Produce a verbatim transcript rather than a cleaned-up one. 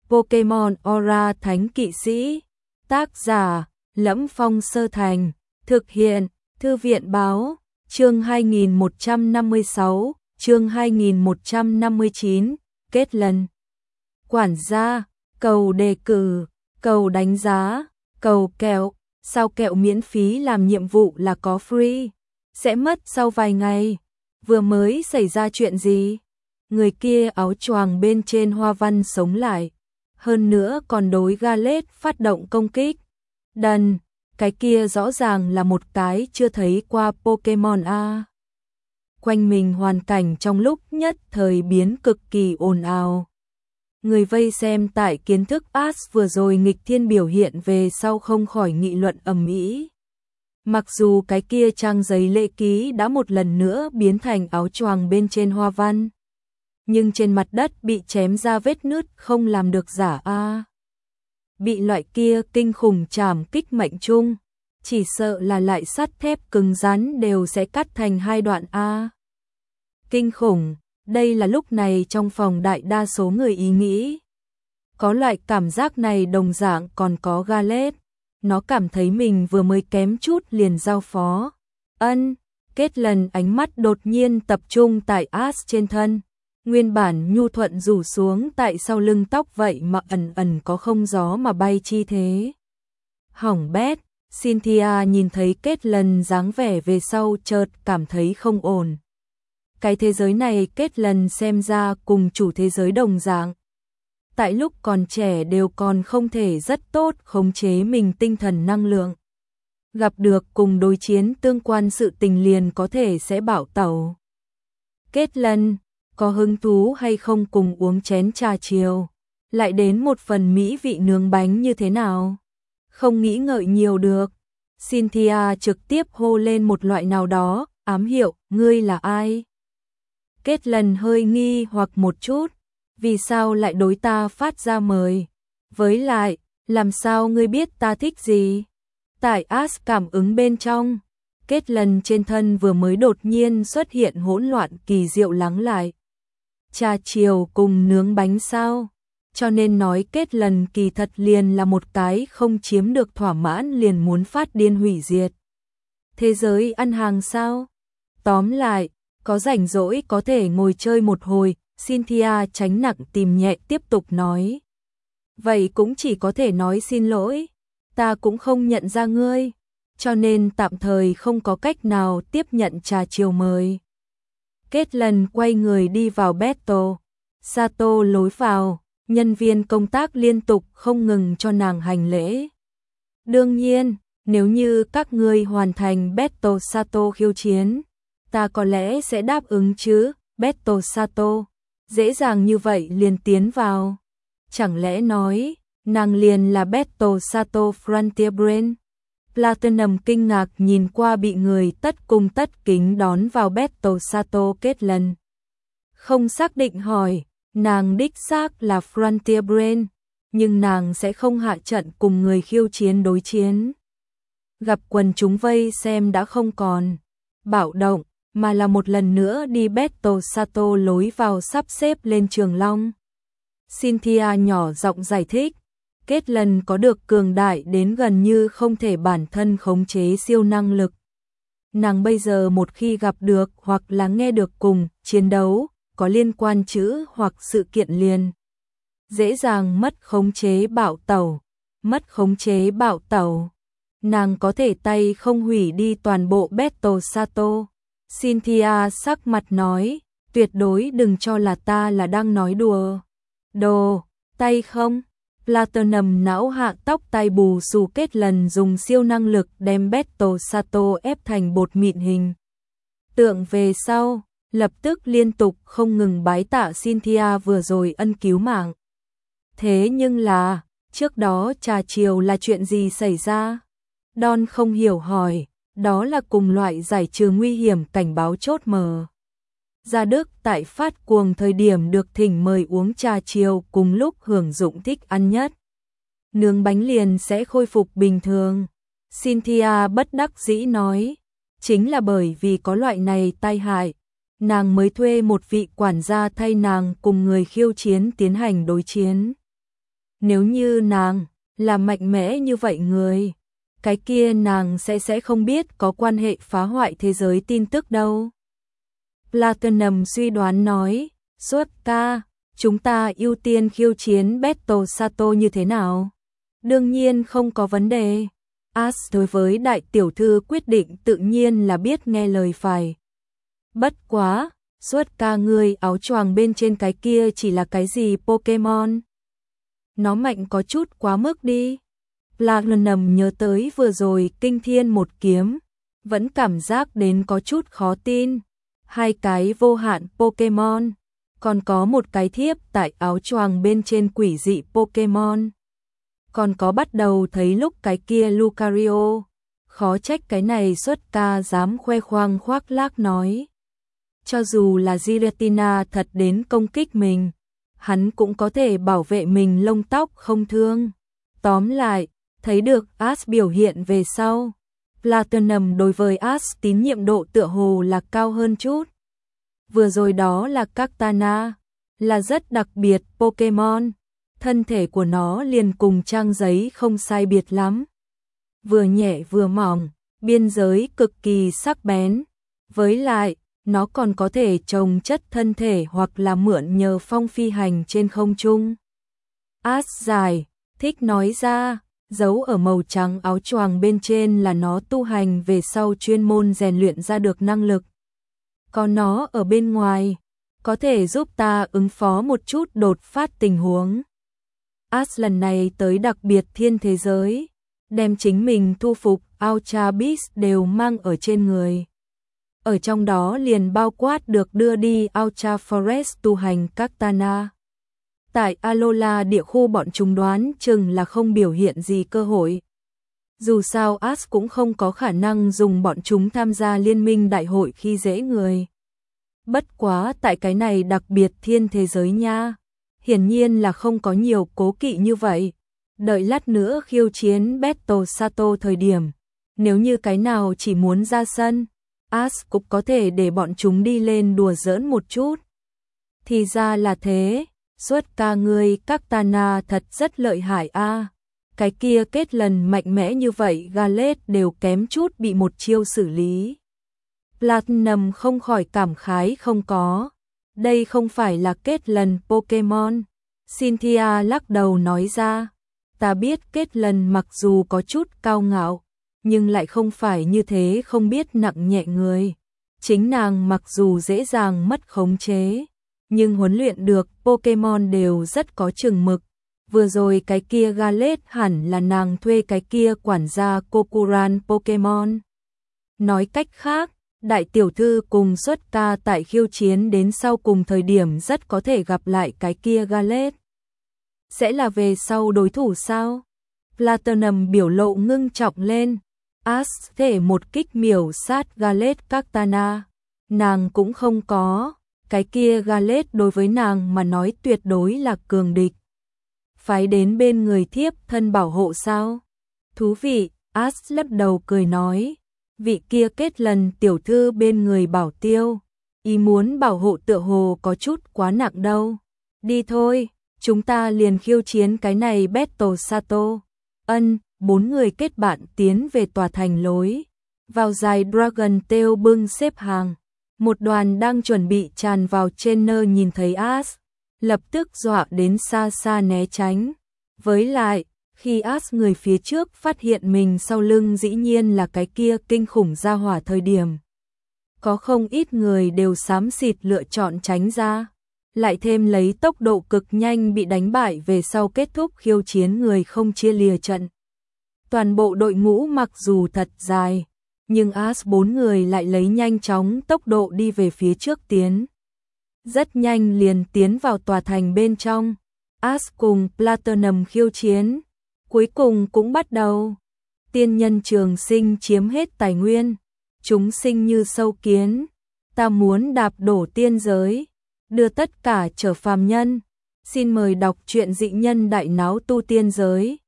Pokemon Aura Thánh Kỵ Sĩ. Tác giả: Lẫm Phong Sơ Thành. Thực hiện: Thư viện báo. Chương hai nghìn một trăm năm mươi sáu, chương hai nghìn một trăm năm mươi chín, kết lần. Quản gia, cầu đề cử, cầu đánh giá, cầu kẹo, sao kẹo miễn phí làm nhiệm vụ là có free, sẽ mất sau vài ngày. Vừa mới xảy ra chuyện gì? Người kia áo choàng bên trên hoa văn sống lại, hơn nữa còn đối Gallade phát động công kích. Đần, cái kia rõ ràng là một cái chưa thấy qua Pokemon a. Quanh mình hoàn cảnh trong lúc nhất thời biến cực kỳ ồn ào. Người vây xem tại kiến thức Ash vừa rồi nghịch thiên biểu hiện về sau không khỏi nghị luận ầm ĩ. Mặc dù cái kia trang giấy lễ ký đã một lần nữa biến thành áo choàng bên trên hoa văn, nhưng trên mặt đất bị chém ra vết nứt không làm được giả a. Bị loại kia kinh khủng trảm kích mệnh trung, chỉ sợ là lại sắt thép cứng rắn đều sẽ cắt thành hai đoạn a. Kinh khủng, đây là lúc này trong phòng đại đa số người ý nghĩ. Có loại cảm giác này đồng dạng còn có Gallade, nó cảm thấy mình vừa mới kém chút liền giao phó. Ân, kết lần ánh mắt đột nhiên tập trung tại Ash trên thân. Nguyên bản nhu thuận rủ xuống tại sau lưng tóc vậy mà ẩn ẩn có không gió mà bay chi thế. Hỏng bét, Cynthia nhìn thấy kết lần dáng vẻ về sau chợt cảm thấy không ổn. Cái thế giới này kết lần xem ra cùng chủ thế giới đồng dạng. Tại lúc còn trẻ đều còn không thể rất tốt khống chế mình tinh thần năng lượng. Gặp được cùng đối chiến tương quan sự tình liền có thể sẽ bảo tẩu. Kết lần, có hứng thú hay không cùng uống chén trà chiều, lại đến một phần mỹ vị nướng bánh như thế nào? Không nghĩ ngợi nhiều được. Cynthia trực tiếp hô lên một loại nào đó, ám hiệu, ngươi là ai? Kết lần hơi nghi hoặc một chút, vì sao lại đối ta phát ra mời? Với lại, làm sao ngươi biết ta thích gì? Tại Ash cảm ứng bên trong, kết lần trên thân vừa mới đột nhiên xuất hiện hỗn loạn kỳ diệu lắng lại. Trà chiều cùng nướng bánh sao? Cho nên nói kết lần kỳ thật liền là một cái không chiếm được thỏa mãn liền muốn phát điên hủy diệt. Thế giới ăn hàng sao? Tóm lại, có rảnh rỗi có thể ngồi chơi một hồi, Cynthia tránh nặng tìm nhẹ tiếp tục nói. Vậy cũng chỉ có thể nói xin lỗi, ta cũng không nhận ra ngươi, cho nên tạm thời không có cách nào tiếp nhận trà chiều mời. Kết lần quay người đi vào Beto, Sato lối vào, nhân viên công tác liên tục không ngừng cho nàng hành lễ. Đương nhiên, nếu như các ngươi hoàn thành Beto Sato khiêu chiến, ta có lẽ sẽ đáp ứng chứ. Beto Sato, dễ dàng như vậy liền tiến vào. Chẳng lẽ nói, nàng liền là Beto Sato Frontier Brain? Platinum kinh ngạc nhìn qua bị người tất cung tất kính đón vào Beto Sato kết lần. Không xác định hỏi, nàng đích xác là Frontier Brain, nhưng nàng sẽ không hạ trận cùng người khiêu chiến đối chiến. Gặp quần chúng vây xem đã không còn bạo động, mà là một lần nữa đi Beto Sato lối vào sắp xếp lên trường long. Cynthia nhỏ giọng giải thích, kết lần có được cường đại đến gần như không thể bản thân khống chế siêu năng lực. Nàng bây giờ một khi gặp được hoặc là nghe được cùng chiến đấu, có liên quan chữ hoặc sự kiện liền. Dễ dàng mất khống chế bạo tẩu, mất khống chế bạo tẩu. Nàng có thể tay không hủy đi toàn bộ Beto Sato. Cynthia sắc mặt nói, tuyệt đối đừng cho là ta là đang nói đùa. Đồ, tay không? Platinum não hạ tóc tai bù xù kết lần dùng siêu năng lực đem Beto Sato ép thành bột mịn hình tượng về sau, lập tức liên tục không ngừng bái tạ Cynthia vừa rồi ân cứu mạng. Thế nhưng là, trước đó trà chiều là chuyện gì xảy ra? Don không hiểu hỏi, đó là cùng loại giải trừ nguy hiểm cảnh báo chốt mờ. Gia Đức tại phát cuồng thời điểm được thỉnh mời uống trà chiều cùng lúc hưởng dụng thích ăn nhất. Nướng bánh liền sẽ khôi phục bình thường. Cynthia bất đắc dĩ nói, chính là bởi vì có loại này tai hại, nàng mới thuê một vị quản gia thay nàng cùng người khiêu chiến tiến hành đối chiến. Nếu như nàng là mạnh mẽ như vậy người, cái kia nàng sẽ sẽ không biết có quan hệ phá hoại thế giới tin tức đâu. Platinum suy đoán nói, Suốt ca, chúng ta ưu tiên khiêu chiến Battle Sato như thế nào? Đương nhiên không có vấn đề. Ash đối với đại tiểu thư quyết định tự nhiên là biết nghe lời phải. Bất quá, Suốt ca ngươi áo choàng bên trên cái kia chỉ là cái gì Pokemon? Nó mạnh có chút quá mức đi. Platinum nhớ tới vừa rồi kinh thiên một kiếm, vẫn cảm giác đến có chút khó tin. Hai cái vô hạn Pokemon, còn có một cái thiếp tại áo choàng bên trên quỷ dị Pokemon. Còn có bắt đầu thấy lúc cái kia Lucario, khó trách cái này Suốt ca dám khoe khoang khoác lác nói. Cho dù là Giratina thật đến công kích mình, hắn cũng có thể bảo vệ mình lông tóc không thương. Tóm lại, thấy được Ash biểu hiện về sau, Platinum đối với Ash tín nhiệm độ tựa hồ là cao hơn chút. Vừa rồi đó là Kartana, là rất đặc biệt Pokemon, thân thể của nó liền cùng trang giấy không sai biệt lắm. Vừa nhẹ vừa mỏng, biên giới cực kỳ sắc bén, với lại, nó còn có thể trồng chất thân thể hoặc là mượn nhờ phong phi hành trên không trung. Ash dài, thích nói ra, dấu ở màu trắng áo choàng bên trên là nó tu hành về sau chuyên môn rèn luyện ra được năng lực. Còn nó ở bên ngoài, có thể giúp ta ứng phó một chút đột phát tình huống. Ash lần này tới đặc biệt thiên thế giới, đem chính mình thu phục Ultra Beast đều mang ở trên người. Ở trong đó liền bao quát được đưa đi Ultra Forest tu hành Kartana. Tại Alola địa khu bọn chúng đoán chừng là không biểu hiện gì cơ hội. Dù sao Ash cũng không có khả năng dùng bọn chúng tham gia liên minh đại hội khi dễ người. Bất quá tại cái này đặc biệt thiên thế giới nha, hiển nhiên là không có nhiều cố kỵ như vậy. Đợi lát nữa khiêu chiến Battle Sato thời điểm, nếu như cái nào chỉ muốn ra sân, Ash cũng có thể để bọn chúng đi lên đùa giỡn một chút. Thì ra là thế, Suốt ca ngươi Kartana thật rất lợi hại a. À. Cái kia kết lần mạnh mẽ như vậy Gallade đều kém chút bị một chiêu xử lý. Platinum không khỏi cảm khái không có. Đây không phải là kết lần Pokemon. Cynthia lắc đầu nói ra. Ta biết kết lần mặc dù có chút cao ngạo, nhưng lại không phải như thế không biết nặng nhẹ người. Chính nàng mặc dù dễ dàng mất khống chế, nhưng huấn luyện được Pokemon đều rất có chừng mực. Vừa rồi cái kia Gallade hẳn là nàng thuê cái kia quản gia Kokuran Pokemon. Nói cách khác, đại tiểu thư cùng Suốt ca tại khiêu chiến đến sau cùng thời điểm rất có thể gặp lại cái kia Gallade. Sẽ là về sau đối thủ sao? Platinum biểu lộ ngưng trọng lên. Ash thể một kích miểu sát Gallade Kartana. Nàng cũng không có. Cái kia Gallade đối với nàng mà nói tuyệt đối là cường địch. Phái đến bên người thiếp thân bảo hộ sao? Thú vị, Ash lắc đầu cười nói. Vị kia kết lần tiểu thư bên người bảo tiêu. Ý muốn bảo hộ tựa hồ có chút quá nặng đâu. Đi thôi, chúng ta liền khiêu chiến cái này Battle Sato. Ân, bốn người kết bạn tiến về tòa thành lối. Vào dài Dragon Tail bưng xếp hàng. Một đoàn đang chuẩn bị tràn vào trên nơ nhìn thấy Ash, lập tức dọa đến xa xa né tránh. Với lại, khi Ash người phía trước phát hiện mình sau lưng dĩ nhiên là cái kia kinh khủng gia hỏa thời điểm. Có không ít người đều xám xịt lựa chọn tránh ra, lại thêm lấy tốc độ cực nhanh bị đánh bại về sau kết thúc khiêu chiến người không chia lìa trận. Toàn bộ đội ngũ mặc dù thật dài, nhưng Ash bốn người lại lấy nhanh chóng tốc độ đi về phía trước tiến. Rất nhanh liền tiến vào tòa thành bên trong. Ash cùng Platinum khiêu chiến. Cuối cùng cũng bắt đầu. Tiên nhân trường sinh chiếm hết tài nguyên. Chúng sinh như sâu kiến. Ta muốn đạp đổ tiên giới. Đưa tất cả trở phàm nhân. Xin mời đọc truyện dị nhân đại náo tu tiên giới.